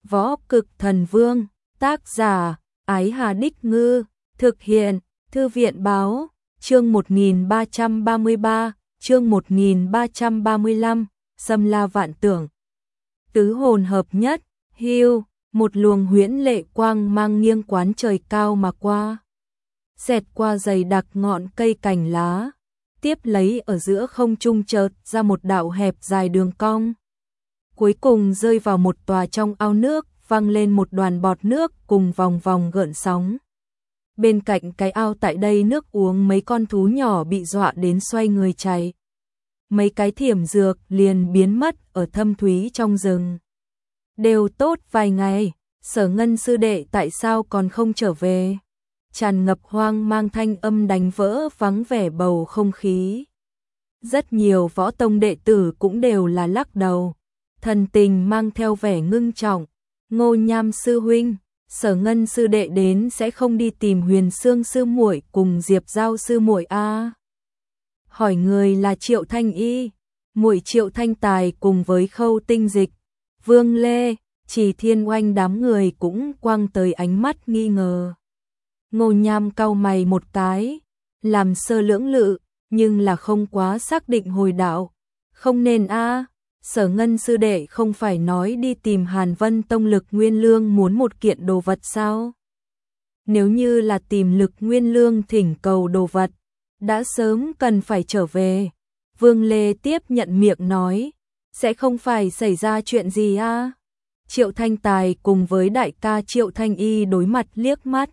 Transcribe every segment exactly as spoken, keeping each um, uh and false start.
Võ Cực Thần Vương, tác giả, Ái Hà Đích Ngư, thực hiện, Thư viện Báo, chương một nghìn ba trăm ba mươi ba, chương một nghìn ba trăm ba mươi lăm, Xâm La Vạn Tưởng. Tứ hồn hợp nhất, hưu, một luồng huyễn lệ quang mang nghiêng quán trời cao mà qua. Xẹt qua dày đặc ngọn cây cành lá, tiếp lấy ở giữa không trung chợt ra một đạo hẹp dài đường cong. Cuối cùng rơi vào một tòa trong ao nước, văng lên một đoàn bọt nước cùng vòng vòng gợn sóng. Bên cạnh cái ao tại đây nước uống mấy con thú nhỏ bị dọa đến xoay người chạy. Mấy cái thiểm dược liền biến mất ở thâm thúy trong rừng. Đều tốt vài ngày, Sở Ngân sư đệ tại sao còn không trở về? Tràn ngập hoang mang thanh âm đánh vỡ vắng vẻ bầu không khí. Rất nhiều võ tông đệ tử cũng đều là lắc đầu, thần tình mang theo vẻ ngưng trọng. Ngô Nham sư huynh, Sở Ngân sư đệ đến sẽ không đi tìm Huyền Xương sư muội cùng Diệp Giao sư muội a? Hỏi người là Triệu Thanh Y, muội Triệu Thanh Tài cùng với Khâu Tinh Dịch, Vương Lê, Chỉ Thiên Oanh đám người cũng quăng tới ánh mắt nghi ngờ. Ngô Nham cau mày một cái, làm sơ lưỡng lự, nhưng là không quá xác định hồi đạo. Không nên a, Sở Ngân sư đệ không phải nói đi tìm Hàn Vân Tông Lực Nguyên Lương muốn một kiện đồ vật sao? Nếu như là tìm Lực Nguyên Lương thỉnh cầu đồ vật, đã sớm cần phải trở về. Vương Lê tiếp nhận miệng nói, sẽ không phải xảy ra chuyện gì a? Triệu Thanh Tài cùng với đại ca Triệu Thanh Y đối mặt liếc mắt,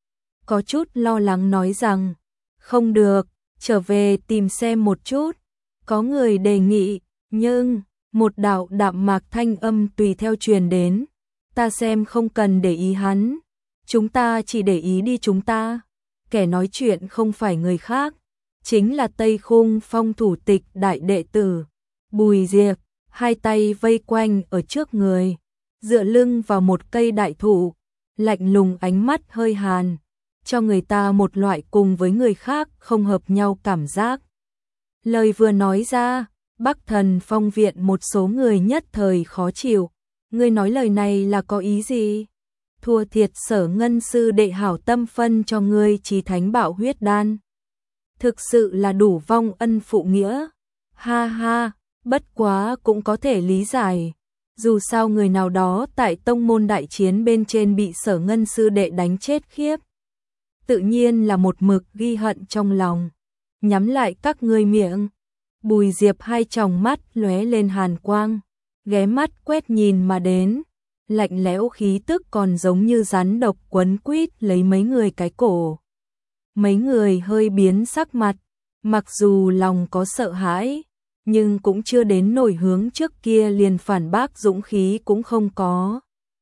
có chút lo lắng nói rằng, không được, trở về tìm xem một chút. Có người đề nghị, nhưng một đạo đạm mạc thanh âm tùy theo truyền đến, ta xem không cần để ý hắn, chúng ta chỉ để ý đi chúng ta. Kẻ nói chuyện không phải người khác, chính là Tây Khung Phong thủ tịch đại đệ tử Bùi Diệp, hai tay vây quanh ở trước người, dựa lưng vào một cây đại thụ, lạnh lùng ánh mắt hơi hàn, cho người ta một loại cùng với người khác không hợp nhau cảm giác. Lời vừa nói ra, Bắc Thần Phong viện một số người nhất thời khó chịu. Ngươi nói lời này là có ý gì? Thua thiệt Sở Ngân sư đệ hảo tâm phân cho ngươi Chí Thánh Bạo Huyết Đan. Thực sự là đủ vong ân phụ nghĩa. Ha ha, bất quá cũng có thể lý giải. Dù sao người nào đó tại tông môn đại chiến bên trên bị Sở Ngân sư đệ đánh chết khiếp, tự nhiên là một mực ghi hận trong lòng. Nhắm lại các ngươi miệng. Bùi Diệp hai tròng mắt lóe lên hàn quang, ghé mắt quét nhìn mà đến, lạnh lẽo khí tức còn giống như rắn độc quấn quýt lấy mấy người cái cổ. Mấy người hơi biến sắc mặt, mặc dù lòng có sợ hãi, nhưng cũng chưa đến nổi hướng trước kia liền phản bác dũng khí cũng không có.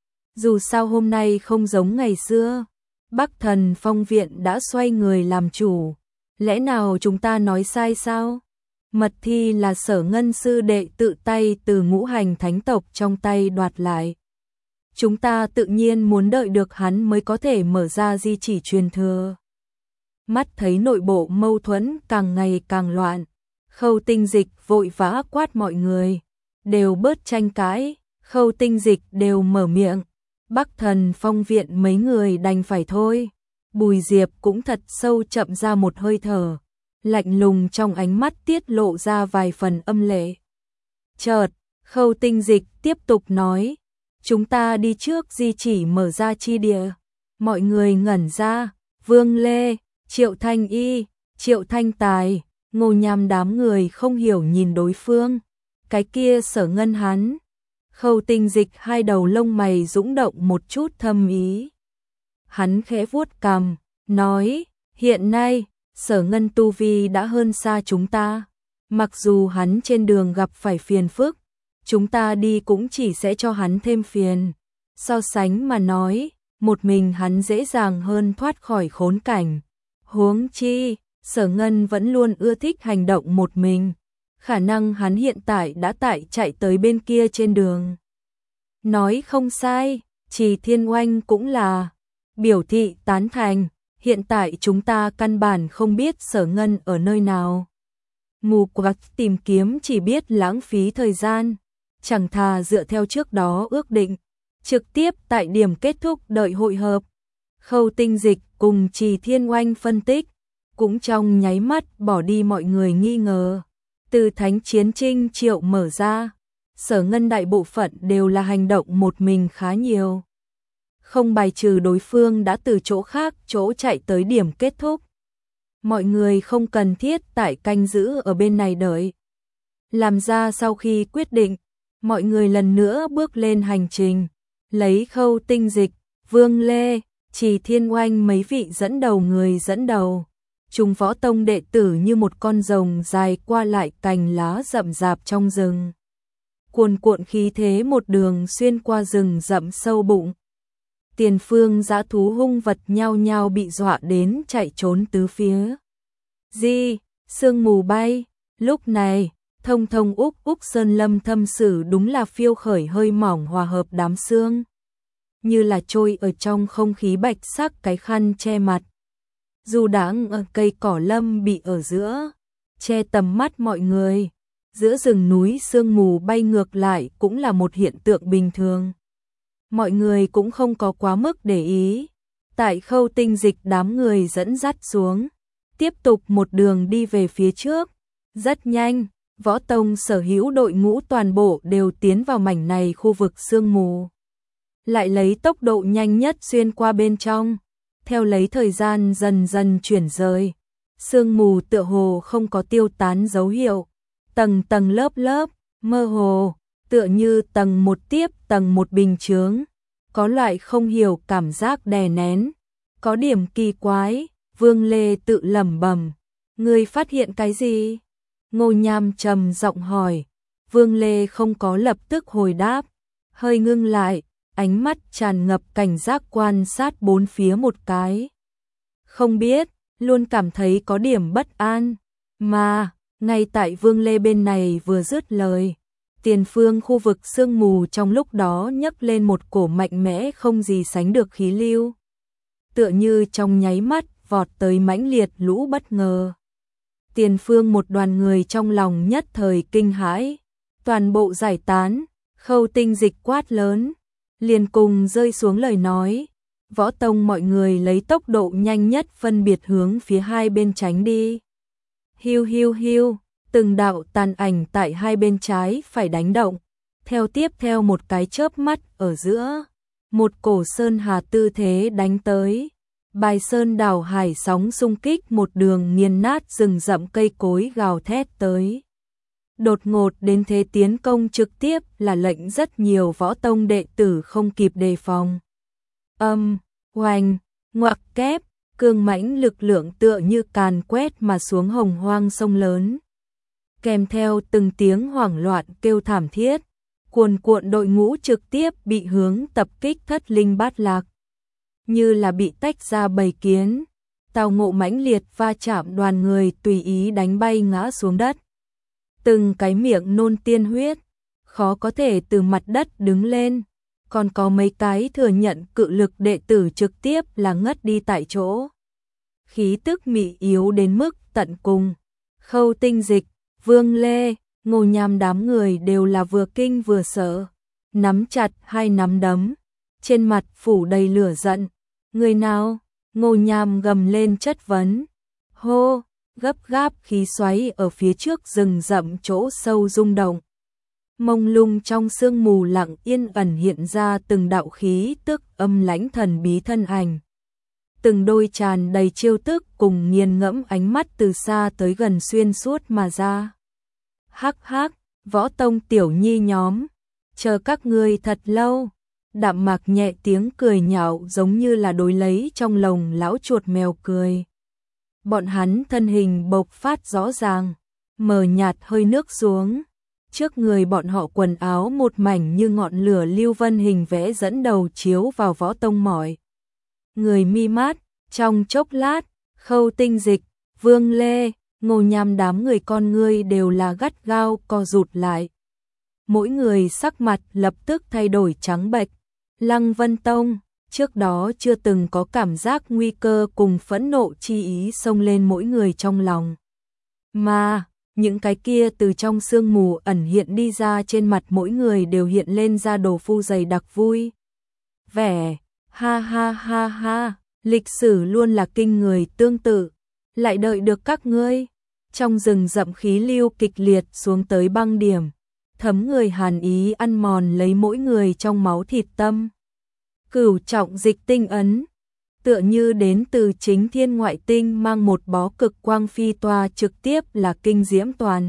Dù sao hôm nay không giống ngày xưa, Bắc Thần Phong viện đã xoay người làm chủ, lẽ nào chúng ta nói sai sao? Mật thi là Sở Ngân sư đệ tự tay từ Ngũ Hành Thánh tộc trong tay đoạt lại. Chúng ta tự nhiên muốn đợi được hắn mới có thể mở ra di chỉ truyền thừa. Mắt thấy nội bộ mâu thuẫn càng ngày càng loạn, Khâu Tinh Dịch vội vã quát mọi người, đều bớt tranh cãi. Khâu Tinh Dịch đều mở miệng, Bắc Thần Phong viện mấy người đành phải thôi. Bùi Diệp cũng thật sâu chậm ra một hơi thở, lạnh lùng trong ánh mắt tiết lộ ra vài phần âm lệ. Chợt, Khâu Tinh Dịch tiếp tục nói, chúng ta đi trước di chỉ mở ra chi địa. Mọi người ngẩn ra, Vương Lê, Triệu Thanh Y, Triệu Thanh Tài, Ngô Nham đám người không hiểu nhìn đối phương. Cái kia Sở Ngân hắn. Khâu Tinh Dịch hai đầu lông mày dũng động một chút thâm ý. Hắn khẽ vuốt cằm, nói, hiện nay, Sở Ngân tu vi đã hơn xa chúng ta. Mặc dù hắn trên đường gặp phải phiền phức, chúng ta đi cũng chỉ sẽ cho hắn thêm phiền. So sánh mà nói, một mình hắn dễ dàng hơn thoát khỏi khốn cảnh. Huống chi, Sở Ngân vẫn luôn ưa thích hành động một mình. Khả năng hắn hiện tại đã tại chạy tới bên kia trên đường. Nói không sai, Chỉ Thiên Oanh cũng là biểu thị tán thành. Hiện tại chúng ta căn bản không biết Sở Ngân ở nơi nào. Mù quáng tìm kiếm chỉ biết lãng phí thời gian. Chẳng thà dựa theo trước đó ước định, trực tiếp tại điểm kết thúc đợi hội hợp. Khâu Tinh Dịch cùng Trì Thiên Oanh phân tích, cũng trong nháy mắt bỏ đi mọi người nghi ngờ. Từ Thánh Chiến Trinh Triệu mở ra, Sở Ngân đại bộ phận đều là hành động một mình khá nhiều. Không bài trừ đối phương đã từ chỗ khác chỗ chạy tới điểm kết thúc. Mọi người không cần thiết tại canh giữ ở bên này đợi. Làm ra sau khi quyết định, mọi người lần nữa bước lên hành trình, lấy Khâu Tinh Dịch, Vương Lê, Trì Thiên Oanh mấy vị dẫn đầu người dẫn đầu. Chúng võ tông đệ tử như một con rồng dài qua lại cành lá rậm rạp trong rừng. Cuồn cuộn khí thế một đường xuyên qua rừng rậm sâu bụng. Tiền phương dã thú hung vật nhao nhao bị dọa đến chạy trốn tứ phía. Di, sương mù bay, lúc này, thông thông úc úc sơn lâm thâm sử đúng là phiêu khởi hơi mỏng hòa hợp đám sương. Như là trôi ở trong không khí bạch sắc cái khăn che mặt. Dù đáng ở cây cỏ lâm bị ở giữa, che tầm mắt mọi người, giữa rừng núi sương mù bay ngược lại cũng là một hiện tượng bình thường. Mọi người cũng không có quá mức để ý. Tại Khâu Tinh Dịch đám người dẫn dắt xuống, tiếp tục một đường đi về phía trước. Rất nhanh, võ tông sở hữu đội ngũ toàn bộ đều tiến vào mảnh này khu vực sương mù. Lại lấy tốc độ nhanh nhất xuyên qua bên trong, theo lấy thời gian dần dần chuyển rời. Sương mù tựa hồ không có tiêu tán dấu hiệu, tầng tầng lớp lớp, mơ hồ, tựa như tầng một tiếp tầng một bình chướng, có loại không hiểu cảm giác đè nén, có điểm kỳ quái. Vương Lê tự lẩm bẩm, ngươi phát hiện cái gì? Ngô Nham trầm giọng hỏi. Vương Lê không có lập tức hồi đáp, hơi ngưng lại, ánh mắt tràn ngập cảnh giác quan sát bốn phía một cái. Không biết, luôn cảm thấy có điểm bất an, mà, ngay tại Vương Lê bên này vừa dứt lời, tiền phương khu vực sương mù trong lúc đó nhấc lên một cổ mạnh mẽ không gì sánh được khí lưu. Tựa như trong nháy mắt vọt tới mãnh liệt lũ bất ngờ. Tiền phương một đoàn người trong lòng nhất thời kinh hãi, toàn bộ giải tán. Khâu Tinh Dịch quát lớn, liền cùng rơi xuống lời nói. Võ tông mọi người lấy tốc độ nhanh nhất phân biệt hướng phía hai bên tránh đi. Hiu hiu hiu, từng đạo tàn ảnh tại hai bên trái phải đánh động. Theo tiếp theo một cái chớp mắt ở giữa, một cổ sơn hà tư thế đánh tới. Bài sơn đảo hải sóng xung kích một đường nghiền nát rừng rậm cây cối gào thét tới. Đột ngột đến thế tiến công trực tiếp là lệnh rất nhiều võ tông đệ tử không kịp đề phòng. Âm, oanh, ngoặc kép, cương mãnh lực lượng tựa như càn quét mà xuống hồng hoang sông lớn. Kèm theo từng tiếng hoảng loạn kêu thảm thiết, cuồn cuộn đội ngũ trực tiếp bị hướng tập kích thất linh bát lạc. Như là bị tách ra bầy kiến, tào ngộ mãnh liệt va chạm đoàn người tùy ý đánh bay ngã xuống đất. Từng cái miệng nôn tiên huyết, khó có thể từ mặt đất đứng lên, còn có mấy cái thừa nhận cự lực đệ tử trực tiếp là ngất đi tại chỗ. Khí tức mị yếu đến mức tận cùng. Khâu Tinh Dịch, Vương Lê, Ngô Nham đám người đều là vừa kinh vừa sợ, nắm chặt hai nắm đấm, trên mặt phủ đầy lửa giận. Người nào? Ngô Nham gầm lên chất vấn. Hô, gấp gáp khí xoáy ở phía trước rừng rậm chỗ sâu rung động. Mông lung trong sương mù lặng yên ẩn hiện ra từng đạo khí tức âm lãnh thần bí thân ảnh. Từng đôi tràn đầy chiêu tức cùng nghiền ngẫm ánh mắt từ xa tới gần xuyên suốt mà ra. Hắc hắc, võ tông tiểu nhi nhóm, chờ các ngươi thật lâu. Đạm Mạc nhẹ tiếng cười nhạo giống như là đối lấy trong lồng lão chuột mèo cười. Bọn hắn thân hình bộc phát rõ ràng, mờ nhạt hơi nước xuống. Trước người bọn họ quần áo một mảnh như ngọn lửa lưu vân hình vẽ dẫn đầu chiếu vào võ tông mỏi. Người mi mát, trong chốc lát, Khâu Tinh Dịch, Vương Lê, Ngô Nham đám người con ngươi đều là gắt gao co rụt lại. Mỗi người sắc mặt lập tức thay đổi trắng bệch. Lăng Vân Tông, trước đó chưa từng có cảm giác nguy cơ cùng phẫn nộ chi ý xông lên mỗi người trong lòng. Mà, những cái kia từ trong sương mù ẩn hiện đi ra trên mặt mỗi người đều hiện lên ra đồ phu dày đặc vui, vẻ, ha ha ha ha, lịch sử luôn là kinh người tương tự, lại đợi được các ngươi. Trong rừng rậm khí lưu kịch liệt xuống tới băng điểm, thấm người hàn ý ăn mòn lấy mỗi người trong máu thịt tâm. Cửu trọng dịch tinh ấn, tựa như đến từ chính thiên ngoại tinh mang một bó cực quang phi toa trực tiếp là kinh diễm toàn.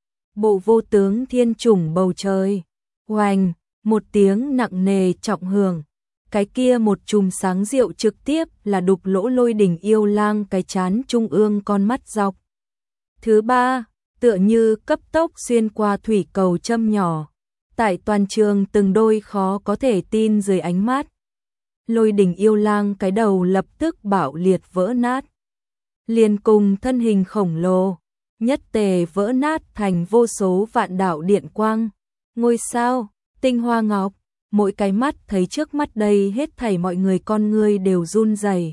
Bộ vô tướng thiên chủng bầu trời, oành, một tiếng nặng nề trọng hưởng, cái kia một chùm sáng rượu trực tiếp là đục lỗ Lôi Đỉnh yêu lang cái chán trung ương con mắt dọc. Thứ ba, tựa như cấp tốc xuyên qua thủy cầu châm nhỏ, tại toàn trường từng đôi khó có thể tin dưới ánh mắt. Lôi Đỉnh yêu lang cái đầu lập tức bạo liệt vỡ nát, liền cùng thân hình khổng lồ, nhất tề vỡ nát thành vô số vạn đạo điện quang, ngôi sao, tinh hoa ngọc, mỗi cái mắt thấy trước mắt đây hết thảy mọi người con ngươi đều run rẩy.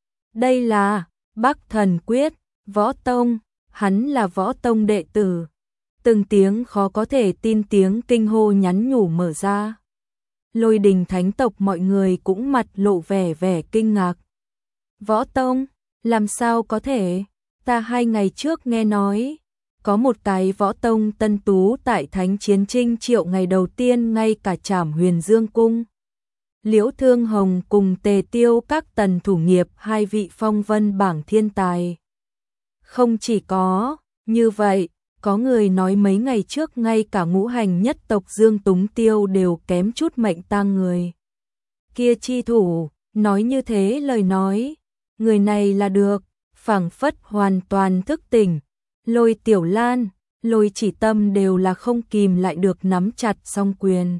Đây là Bắc Thần Quyết, Võ Tông, hắn là Võ Tông đệ tử. Từng tiếng khó có thể tin tiếng kinh hô nhắn nhủ mở ra. Lôi Đình thánh tộc mọi người cũng mặt lộ vẻ vẻ kinh ngạc. Võ Tông, làm sao có thể? Ta hai ngày trước nghe nói, có một cái Võ Tông tân tú tại Thánh Chiến Trinh Triệu ngày đầu tiên ngay cả trảm Huyền Dương Cung. Liễu Thương Hồng cùng Tề Tiêu các tần thủ nghiệp hai vị phong vân bảng thiên tài. Không chỉ có như vậy, có người nói mấy ngày trước ngay cả ngũ hành nhất tộc Dương Túng Tiêu đều kém chút mệnh tang người. Kia chi thủ, nói như thế lời nói, người này là được, phảng phất hoàn toàn thức tỉnh. Lôi Tiểu Lan, Lôi Chỉ Tâm đều là không kìm lại được nắm chặt song quyền.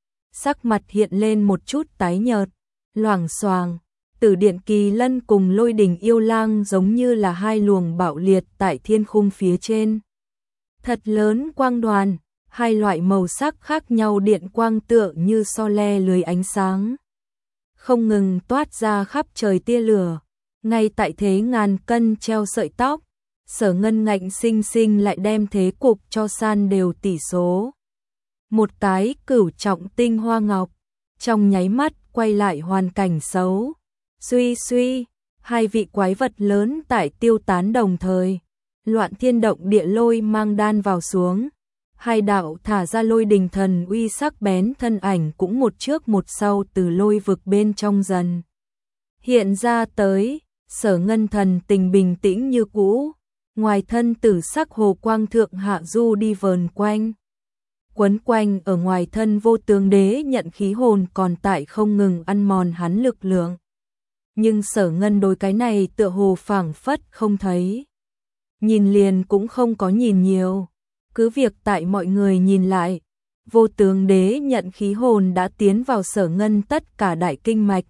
Sắc mặt hiện lên một chút tái nhợt, loảng xoảng. Tử Điện Kỳ Lân cùng Lôi Đình yêu lang giống như là hai luồng bạo liệt tại thiên khung phía trên. Thật lớn quang đoàn, hai loại màu sắc khác nhau điện quang tựa như so le lưới ánh sáng. Không ngừng toát ra khắp trời tia lửa, ngay tại thế ngàn cân treo sợi tóc. Sở Ngân ngạnh sinh sinh lại đem thế cục cho san đều tỷ số. Một cái cửu trọng tinh hoa ngọc, trong nháy mắt quay lại hoàn cảnh xấu. Suy suy, hai vị quái vật lớn tại tiêu tán đồng thời. Loạn thiên động địa lôi mang đan vào xuống. Hai đạo thả ra lôi đình thần uy sắc bén thân ảnh cũng một trước một sau từ lôi vực bên trong dần hiện ra tới. Sở Ngân thần tình bình tĩnh như cũ. Ngoài thân tử sắc hồ quang thượng hạ du đi vờn quanh. Quấn quanh ở ngoài thân vô tướng đế nhận khí hồn còn tại không ngừng ăn mòn hắn lực lượng. Nhưng Sở Ngân đối cái này tựa hồ phảng phất không thấy. Nhìn liền cũng không có nhìn nhiều. Cứ việc tại mọi người nhìn lại, vô tướng đế nhận khí hồn đã tiến vào Sở Ngân tất cả đại kinh mạch.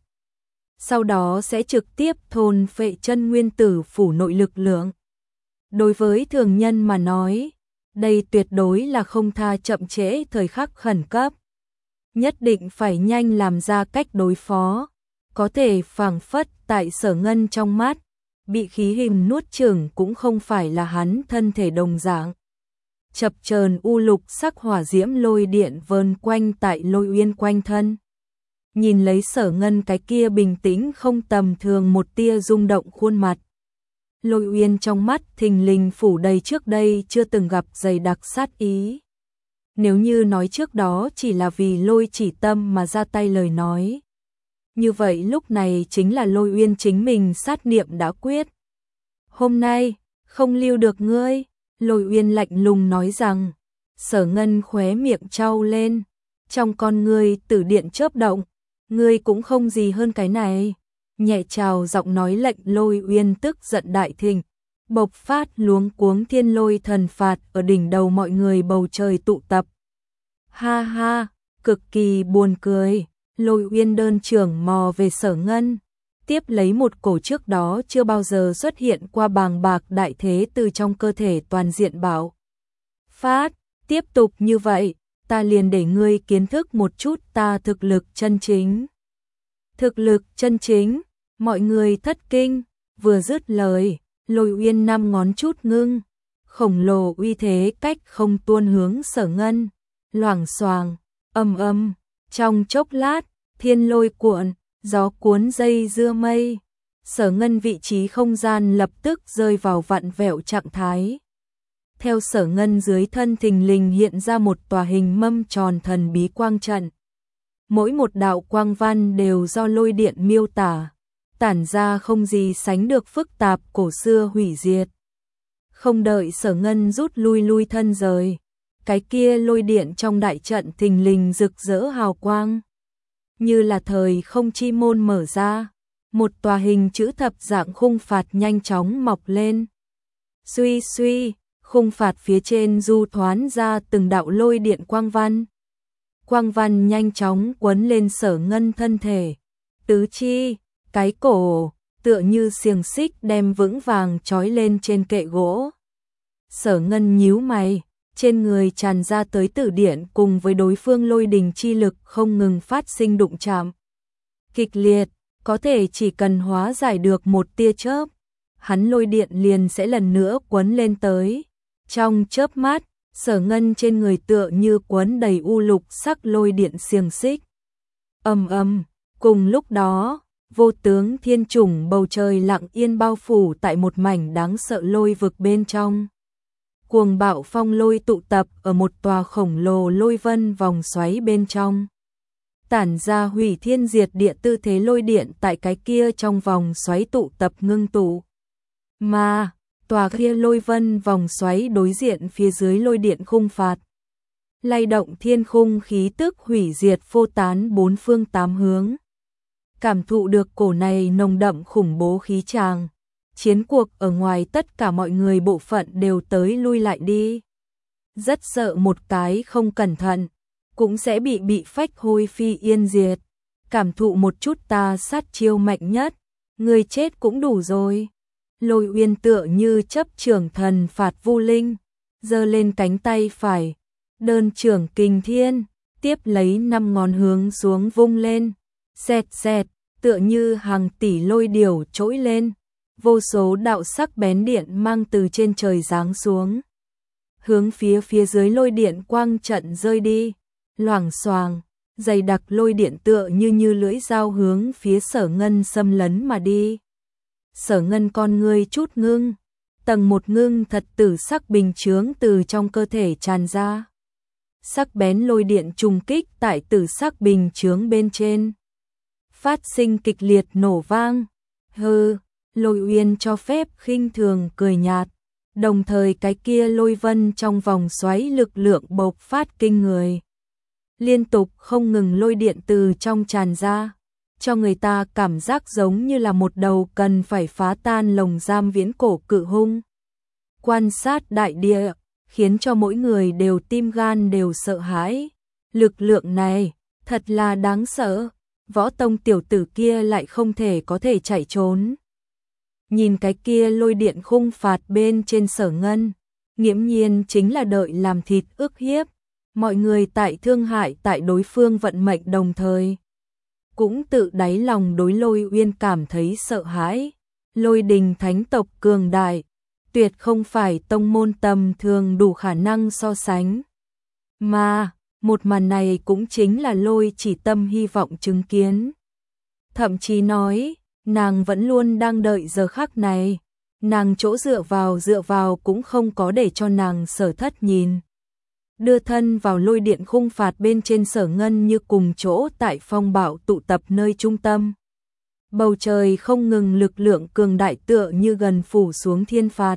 Sau đó sẽ trực tiếp thôn phệ chân nguyên tử phủ nội lực lượng. Đối với thường nhân mà nói, đây tuyệt đối là không tha chậm trễ thời khắc khẩn cấp. Nhất định phải nhanh làm ra cách đối phó, có thể phảng phất tại Sở Ngân trong mắt, bị khí hình nuốt chửng cũng không phải là hắn thân thể đồng dạng. Chập chờn u lục sắc hỏa diễm lôi điện vờn quanh tại Lôi Uyên quanh thân. Nhìn lấy Sở Ngân cái kia bình tĩnh không tầm thường một tia rung động khuôn mặt. Lôi Uyên trong mắt thình lình phủ đầy trước đây chưa từng gặp dày đặc sát ý. Nếu như nói trước đó chỉ là vì Lôi Chỉ Tâm mà ra tay lời nói, như vậy lúc này chính là Lôi Uyên chính mình sát niệm đã quyết. Hôm nay, không lưu được ngươi, Lôi Uyên lạnh lùng nói rằng. Sở Ngân khóe miệng trao lên, trong con ngươi tử điện chớp động, ngươi cũng không gì hơn cái này. Nhẹ chào giọng nói lệnh Lôi Uyên tức giận đại thịnh, bộc phát luống cuống thiên lôi thần phạt ở đỉnh đầu mọi người bầu trời tụ tập. Ha ha, cực kỳ buồn cười. Lôi Uyên đơn trưởng mò về Sở Ngân, tiếp lấy một cổ trước đó chưa bao giờ xuất hiện qua bàng bạc đại thế từ trong cơ thể toàn diện bảo phát. Tiếp tục như vậy, ta liền để ngươi kiến thức một chút ta thực lực chân chính. Thực lực chân chính, mọi người thất kinh, vừa dứt lời, Lôi Uyên năm ngón chút ngưng, khổng lồ uy thế cách không tuôn hướng Sở Ngân, loảng xoảng, âm âm, trong chốc lát, Thiên lôi cuộn, gió cuốn dây dưa mây. Sở Ngân vị trí không gian lập tức rơi vào vặn vẹo trạng thái. Theo Sở Ngân dưới thân thình lình hiện ra một tòa hình mâm tròn thần bí quang trận. Mỗi một đạo quang văn đều do lôi điện miêu tả, tản ra không gì sánh được phức tạp cổ xưa hủy diệt. Không đợi Sở Ngân rút lui lui thân rời, cái kia lôi điện trong đại trận thình lình rực rỡ hào quang. Như là thời không chi môn mở ra, một tòa hình chữ thập dạng khung phạt nhanh chóng mọc lên. Suy suy, khung phạt phía trên du thoán ra từng đạo lôi điện quang văn. Quang văn nhanh chóng quấn lên Sở Ngân thân thể, tứ chi, cái cổ, tựa như xiềng xích đem vững vàng trói lên trên kệ gỗ. Sở Ngân nhíu mày, trên người tràn ra tới tử điện cùng với đối phương lôi đình chi lực không ngừng phát sinh đụng chạm. Kịch liệt, có thể chỉ cần hóa giải được một tia chớp, hắn lôi điện liền sẽ lần nữa quấn lên tới. Trong chớp mắt, Sở Ngân trên người tựa như quấn đầy u lục sắc lôi điện xiềng xích. Ầm ầm, cùng lúc đó, vô tướng thiên chủng bầu trời lặng yên bao phủ tại một mảnh đáng sợ lôi vực bên trong. Cuồng bạo phong lôi tụ tập ở một tòa khổng lồ lôi vân vòng xoáy bên trong. Tản ra hủy thiên diệt địa tư thế lôi điện tại cái kia trong vòng xoáy tụ tập ngưng tụ. Mà, tòa kia lôi vân vòng xoáy đối diện phía dưới lôi điện khung phạt. Lay động thiên khung khí tức hủy diệt phô tán bốn phương tám hướng. Cảm thụ được cổ này nồng đậm khủng bố khí tràng. Chiến cuộc ở ngoài tất cả mọi người bộ phận đều tới lui lại đi. Rất sợ một cái không cẩn thận, cũng sẽ bị bị phách hôi phi yên diệt. Cảm thụ một chút ta sát chiêu mạnh nhất, người chết cũng đủ rồi. Lôi Uyên tựa như chấp trưởng thần phạt vu linh, giơ lên cánh tay phải, đơn trưởng kình thiên, tiếp lấy năm ngón hướng xuống vung lên, xẹt xẹt, tựa như hàng tỷ lôi điểu trỗi lên. Vô số đạo sắc bén điện mang từ trên trời giáng xuống, hướng phía phía dưới lôi điện quang trận rơi đi. Loảng xoàng, dày đặc lôi điện tựa như như lưỡi dao hướng phía Sở Ngân xâm lấn mà đi. Sở Ngân con ngươi chút ngưng, tầng một ngưng thật tử sắc bình chướng từ trong cơ thể tràn ra. Sắc bén lôi điện trùng kích tại tử sắc bình chướng bên trên, phát sinh kịch liệt nổ vang. Hừ, Lôi Uyên cho phép khinh thường cười nhạt, đồng thời cái kia lôi vân trong vòng xoáy lực lượng bộc phát kinh người. Liên tục không ngừng lôi điện từ trong tràn ra, cho người ta cảm giác giống như là một đầu cần phải phá tan lồng giam viễn cổ cự hung. Quan sát đại địa, khiến cho mỗi người đều tim gan đều sợ hãi. Lực lượng này, thật là đáng sợ, Võ Tông tiểu tử kia lại không thể có thể chạy trốn. Nhìn cái kia lôi điện khung phạt bên trên Sở Ngân, nghiễm nhiên chính là đợi làm thịt ức hiếp. Mọi người tại thương hại tại đối phương vận mệnh đồng thời, cũng tự đáy lòng đối Lôi Uyên cảm thấy sợ hãi. Lôi đình thánh tộc cường đại, tuyệt không phải tông môn tầm thường đủ khả năng so sánh. Mà, một màn này cũng chính là Lôi Chỉ Tâm hy vọng chứng kiến. Thậm chí nói, nàng vẫn luôn đang đợi giờ khắc này, nàng chỗ dựa vào dựa vào cũng không có để cho nàng Sở Thất nhìn. Đưa thân vào lôi điện khung phạt bên trên Sở Ngân như cùng chỗ tại phong bạo tụ tập nơi trung tâm. Bầu trời không ngừng lực lượng cường đại tựa như gần phủ xuống thiên phạt.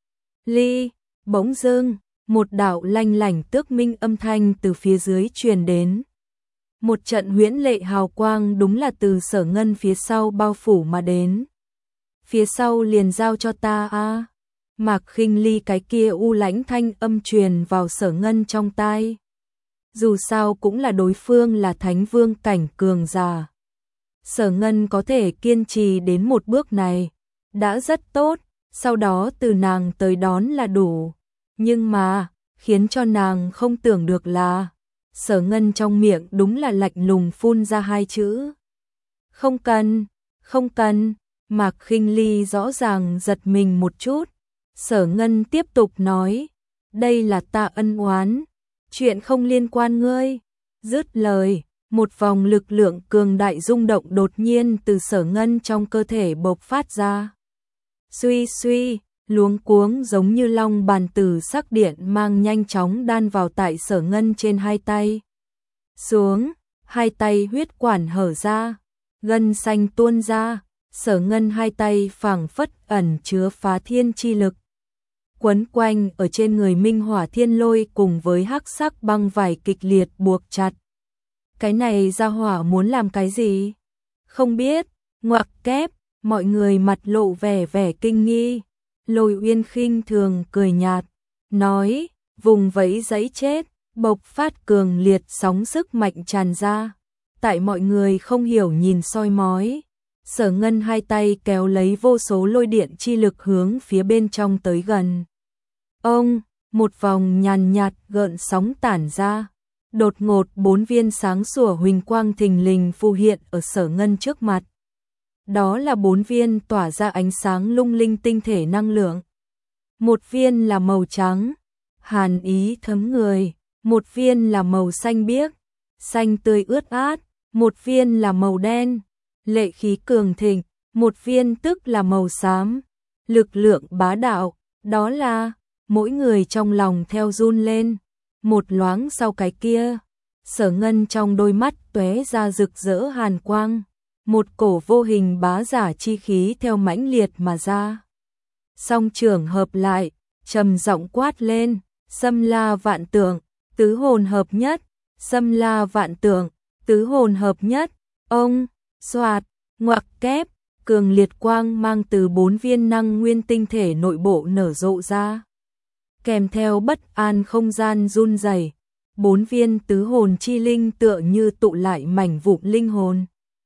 Ly, bỗng dưng, một đạo lanh lảnh tước minh âm thanh từ phía dưới truyền đến. Một trận huyễn lệ hào quang đúng là từ Sở Ngân phía sau bao phủ mà đến. Phía sau liền giao cho ta a. À. Mạc Khinh Ly cái kia u lãnh thanh âm truyền vào Sở Ngân trong tai. Dù sao cũng là đối phương là thánh vương cảnh cường giả. Sở Ngân có thể kiên trì đến một bước này, đã rất tốt, sau đó từ nàng tới đón là đủ. Nhưng mà, khiến cho nàng không tưởng được là, Sở Ngân trong miệng đúng là lạnh lùng phun ra hai chữ. Không cần, không cần, Mạc Khinh Ly rõ ràng giật mình một chút. Sở Ngân tiếp tục nói, đây là ta ân oán, chuyện không liên quan ngươi. Dứt lời, một vòng lực lượng cường đại rung động đột nhiên từ Sở Ngân trong cơ thể bộc phát ra. Suy suy, luống cuống giống như long bàn tử sắc điện mang nhanh chóng đan vào tại Sở Ngân trên hai tay. Xuống, hai tay huyết quản hở ra, gân xanh tuôn ra, Sở Ngân hai tay phảng phất ẩn chứa phá thiên chi lực. Quấn quanh ở trên người Minh Hỏa Thiên Lôi cùng với hắc sắc băng vải kịch liệt buộc chặt. Cái này ra hỏa muốn làm cái gì? Không biết, ngoặc kép, mọi người mặt lộ vẻ vẻ kinh nghi. Lôi Uyên khinh thường cười nhạt, nói, vùng vẫy giấy chết, bộc phát cường liệt sóng sức mạnh tràn ra. Tại mọi người không hiểu nhìn soi mói, Sở Ngân hai tay kéo lấy vô số lôi điện chi lực hướng phía bên trong tới gần. Ông, một vòng nhàn nhạt gợn sóng tản ra. Đột ngột bốn viên sáng sủa huỳnh quang thình lình phù hiện ở Sở Ngân trước mặt. Đó là bốn viên tỏa ra ánh sáng lung linh tinh thể năng lượng. Một viên là màu trắng, hàn ý thấm người. Một viên là màu xanh biếc, xanh tươi ướt át. Một viên là màu đen, lệ khí cường thịnh. Một viên tức là màu xám, lực lượng bá đạo. Đó là, mỗi người trong lòng theo run lên. Một loáng sau cái kia, Sở Ngân trong đôi mắt tóe ra rực rỡ hàn quang. Một cổ vô hình bá giả chi khí theo mãnh liệt mà ra. Song trưởng hợp lại, trầm giọng quát lên, xâm la vạn tượng, tứ hồn hợp nhất, xâm la vạn tượng, tứ hồn hợp nhất. Ông, xoạt, ngoặc kép, cường liệt quang mang từ bốn viên năng nguyên tinh thể nội bộ nở rộ ra. Kèm theo bất an không gian run rẩy, bốn viên tứ hồn chi linh tựa như tụ lại mảnh vụn linh hồn.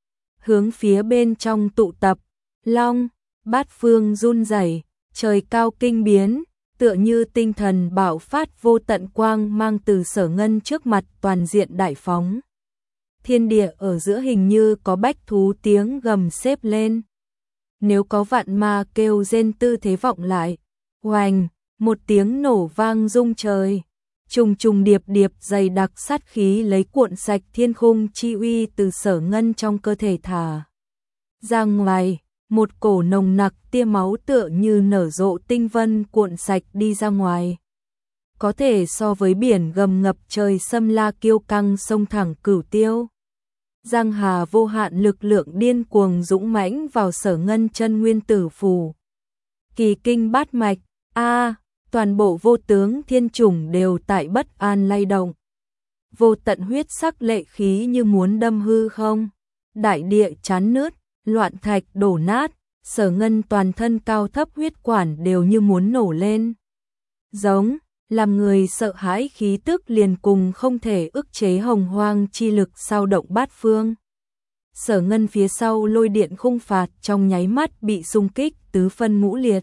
Hướng phía bên trong tụ tập, long, bát phương run rẩy, trời cao kinh biến, tựa như tinh thần bạo phát vô tận quang mang từ Sở Ngân trước mặt toàn diện đại phóng. Thiên địa ở giữa hình như có bách thú tiếng gầm xếp lên. Nếu có vạn ma kêu rên tư thế vọng lại, oành, một tiếng nổ vang rung trời. Trùng trùng điệp điệp dày đặc sát khí lấy cuộn sạch thiên khung chi uy từ Sở Ngân trong cơ thể thả ra ngoài, một cổ nồng nặc tia máu tựa như nở rộ tinh vân cuộn sạch đi ra ngoài. Có thể so với biển gầm ngập trời xâm la kiêu căng sông thẳng cửu tiêu. Giang hà vô hạn lực lượng điên cuồng dũng mãnh vào Sở Ngân chân nguyên tử phù. Kỳ kinh bát mạch, a toàn bộ vô tướng thiên chủng đều tại bất an lay động. Vô tận huyết sắc lệ khí như muốn đâm hư không. Đại địa chán nứt, loạn thạch đổ nát, Sở Ngân toàn thân cao thấp huyết quản đều như muốn nổ lên. Giống, làm người sợ hãi khí tức liền cùng không thể ức chế hồng hoang chi lực sao động bát phương. Sở Ngân phía sau lôi điện khung phạt trong nháy mắt bị xung kích tứ phân ngũ liệt.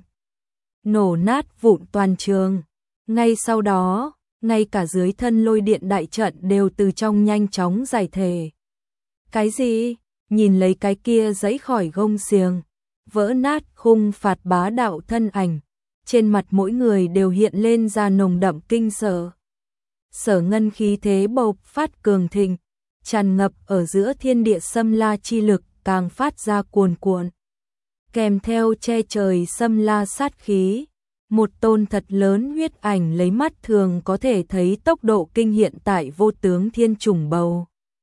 Nổ nát vụn toàn trường. Ngay sau đó, ngay cả dưới thân lôi điện đại trận đều từ trong nhanh chóng giải thể. Cái gì? Nhìn lấy cái kia giãy khỏi gông xiềng, vỡ nát khung phạt bá đạo thân ảnh, trên mặt mỗi người đều hiện lên ra nồng đậm kinh sợ. Sở Ngân khí thế bộc phát cường thịnh, tràn ngập ở giữa thiên địa xâm la chi lực càng phát ra cuồn cuộn. Kèm theo che trời xâm la sát khí, một tôn thật lớn huyết ảnh lấy mắt thường có thể thấy tốc độ kinh hiện tại vô tướng thiên chủng bầu.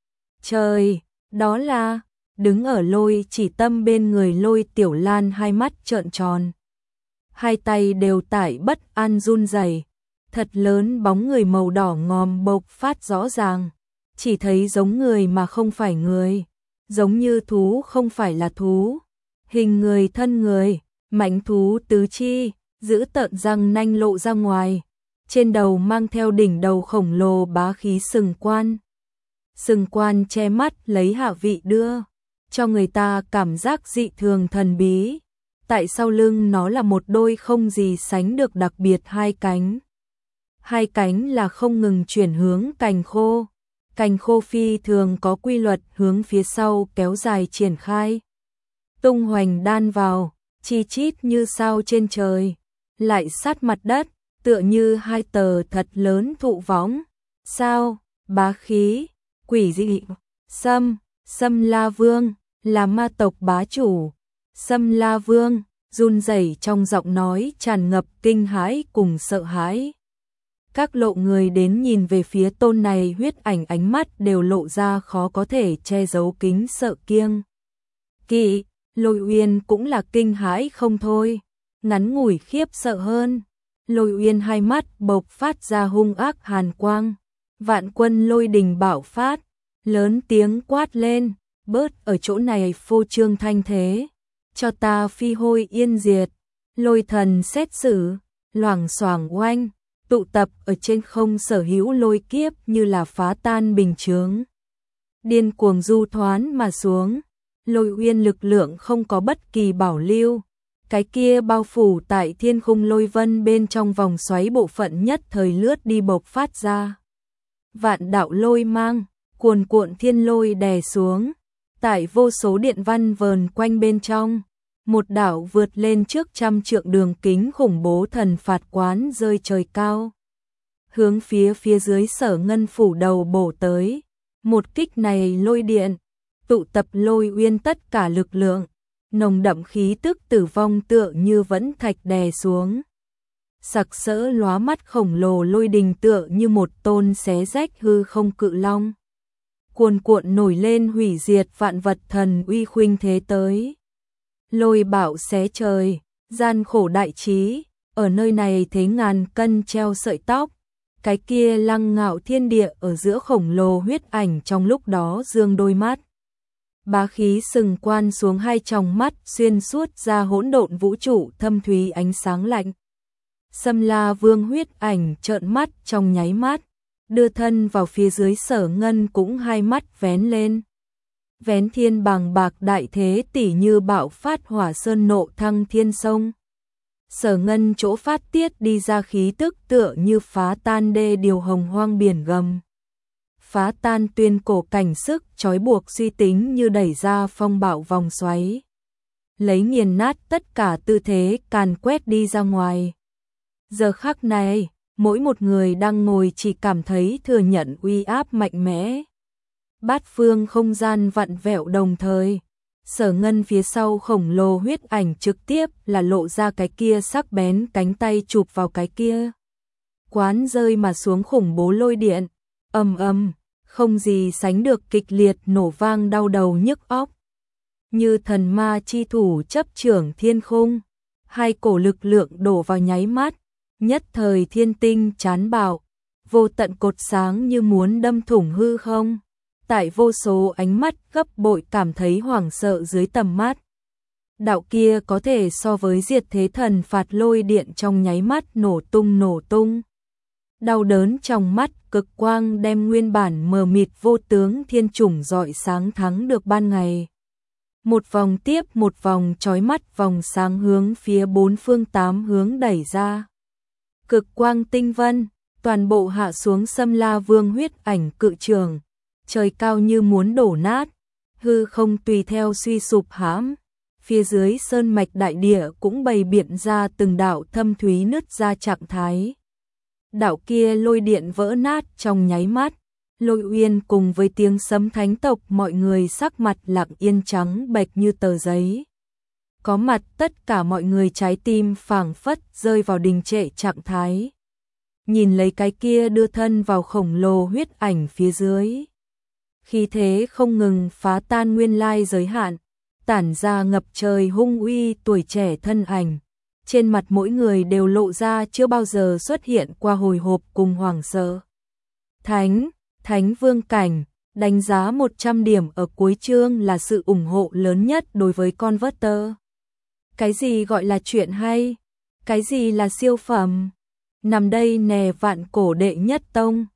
Trời, đó là, đứng ở Lôi Chỉ Tâm bên người Lôi Tiểu Lan hai mắt trợn tròn. Hai tay đều tại bất an run rẩy, thật lớn bóng người màu đỏ ngòm bộc phát rõ ràng, chỉ thấy giống người mà không phải người, giống như thú không phải là thú. Hình người thân người, mãnh thú tứ chi, giữ tợn răng nanh lộ ra ngoài, trên đầu mang theo đỉnh đầu khổng lồ bá khí sừng quan. Sừng quan che mắt lấy hạ vị đưa, cho người ta cảm giác dị thường thần bí. Tại sau lưng nó là một đôi không gì sánh được đặc biệt hai cánh. Hai cánh là không ngừng chuyển hướng cành khô. Cành khô phi thường có quy luật hướng phía sau kéo dài triển khai. Tung hoành đan vào, chi chít như sao trên trời, lại sát mặt đất, tựa như hai tờ thật lớn thụ võng. Sao, bá khí, quỷ dị, Sâm, Sâm La Vương, là ma tộc bá chủ. Sâm La Vương, run rẩy trong giọng nói tràn ngập kinh hãi cùng sợ hãi. Các lộ người đến nhìn về phía tôn này huyết ảnh, ánh mắt đều lộ ra khó có thể che giấu kính sợ kiêng kỵ. Lôi Uyên cũng là kinh hãi không thôi, ngắn ngủi khiếp sợ hơn. Lôi Uyên hai mắt bộc phát ra hung ác hàn quang, vạn quân lôi đình bạo phát, lớn tiếng quát lên, bớt ở chỗ này phô trương thanh thế, cho ta phi hôi yên diệt. Lôi thần xét xử, loảng xoảng oanh, tụ tập ở trên không sở hữu lôi kiếp như là phá tan bình chướng, điên cuồng du thoán mà xuống. Lôi Uyên lực lượng không có bất kỳ bảo lưu, cái kia bao phủ tại thiên khung lôi vân bên trong vòng xoáy bộ phận nhất thời lướt đi bộc phát ra. Vạn đạo lôi mang, cuồn cuộn thiên lôi đè xuống, tại vô số điện văn vờn quanh bên trong, một đạo vượt lên trước trăm trượng đường kính khủng bố thần phạt quán rơi trời cao, hướng phía phía dưới Sở Ngân phủ đầu bổ tới. Một kích này lôi điện, tụ tập Lôi Uyên tất cả lực lượng, nồng đậm khí tức tử vong tựa như vẫn thạch đè xuống. Sặc sỡ lóa mắt khổng lồ lôi đình tựa như một tôn xé rách hư không cự long, cuồn cuộn nổi lên hủy diệt vạn vật thần uy khuynh thế tới. Lôi bạo xé trời, gian khổ đại trí, ở nơi này thế ngàn cân treo sợi tóc. Cái kia lăng ngạo thiên địa ở giữa khổng lồ huyết ảnh trong lúc đó dương đôi mắt, bá khí sừng quan xuống hai tròng mắt xuyên suốt ra hỗn độn vũ trụ thâm thúy ánh sáng lạnh. Sâm La Vương huyết ảnh trợn mắt trong nháy mắt, đưa thân vào phía dưới Sở Ngân cũng hai mắt vén lên. Vén thiên bàng bạc đại thế tỉ như bạo phát hỏa sơn nộ thăng thiên sông. Sở Ngân chỗ phát tiết đi ra khí tức tựa như phá tan đê điều hồng hoang biển gầm, phá tan tuyên cổ cảnh sức trói buộc suy tính như đẩy ra phong bạo vòng xoáy, lấy nghiền nát tất cả tư thế càn quét đi ra ngoài. Giờ khắc này, mỗi một người đang ngồi chỉ cảm thấy thừa nhận uy áp mạnh mẽ. Bát phương không gian vặn vẹo đồng thời, Sở Ngân phía sau khổng lồ huyết ảnh trực tiếp là lộ ra cái kia sắc bén cánh tay chụp vào cái kia. Quán rơi mà xuống khủng bố lôi điện, ầm ầm, không gì sánh được kịch liệt nổ vang đau đầu nhức óc. Như thần ma chi thủ chấp trưởng thiên khung, hai cổ lực lượng đổ vào nháy mắt, nhất thời thiên tinh chán bạo, vô tận cột sáng như muốn đâm thủng hư không. Tại vô số ánh mắt gấp bội cảm thấy hoảng sợ dưới tầm mắt. Đạo kia có thể so với diệt thế thần phạt lôi điện trong nháy mắt nổ tung nổ tung. Đau đớn trong mắt cực quang đem nguyên bản mờ mịt vô tướng thiên chủng rọi sáng thắng được ban ngày. Một vòng tiếp một vòng chói mắt vòng sáng hướng phía bốn phương tám hướng đẩy ra. Cực quang tinh vân, toàn bộ hạ xuống Sâm La Vương huyết ảnh cự trường. Trời cao như muốn đổ nát, hư không tùy theo suy sụp hãm, phía dưới sơn mạch đại địa cũng bày biện ra từng đạo thâm thúy nứt ra trạng thái. Đạo kia lôi điện vỡ nát trong nháy mắt, Lôi Uyên cùng với tiếng sấm thánh tộc mọi người sắc mặt lặng yên trắng bệch như tờ giấy. Có mặt tất cả mọi người trái tim phảng phất rơi vào đình trệ trạng thái. Nhìn lấy cái kia đưa thân vào khổng lồ huyết ảnh phía dưới. Khí thế không ngừng phá tan nguyên lai giới hạn, tản ra ngập trời hung uy tuổi trẻ thân ảnh. Trên mặt mỗi người đều lộ ra chưa bao giờ xuất hiện qua hồi hộp cùng hoảng sợ. Thánh, Thánh Vương cảnh, đánh giá một trăm điểm ở cuối chương là sự ủng hộ lớn nhất đối với Converter. Cái gì gọi là chuyện hay? Cái gì là siêu phẩm? Nằm đây nè vạn cổ đệ nhất tông.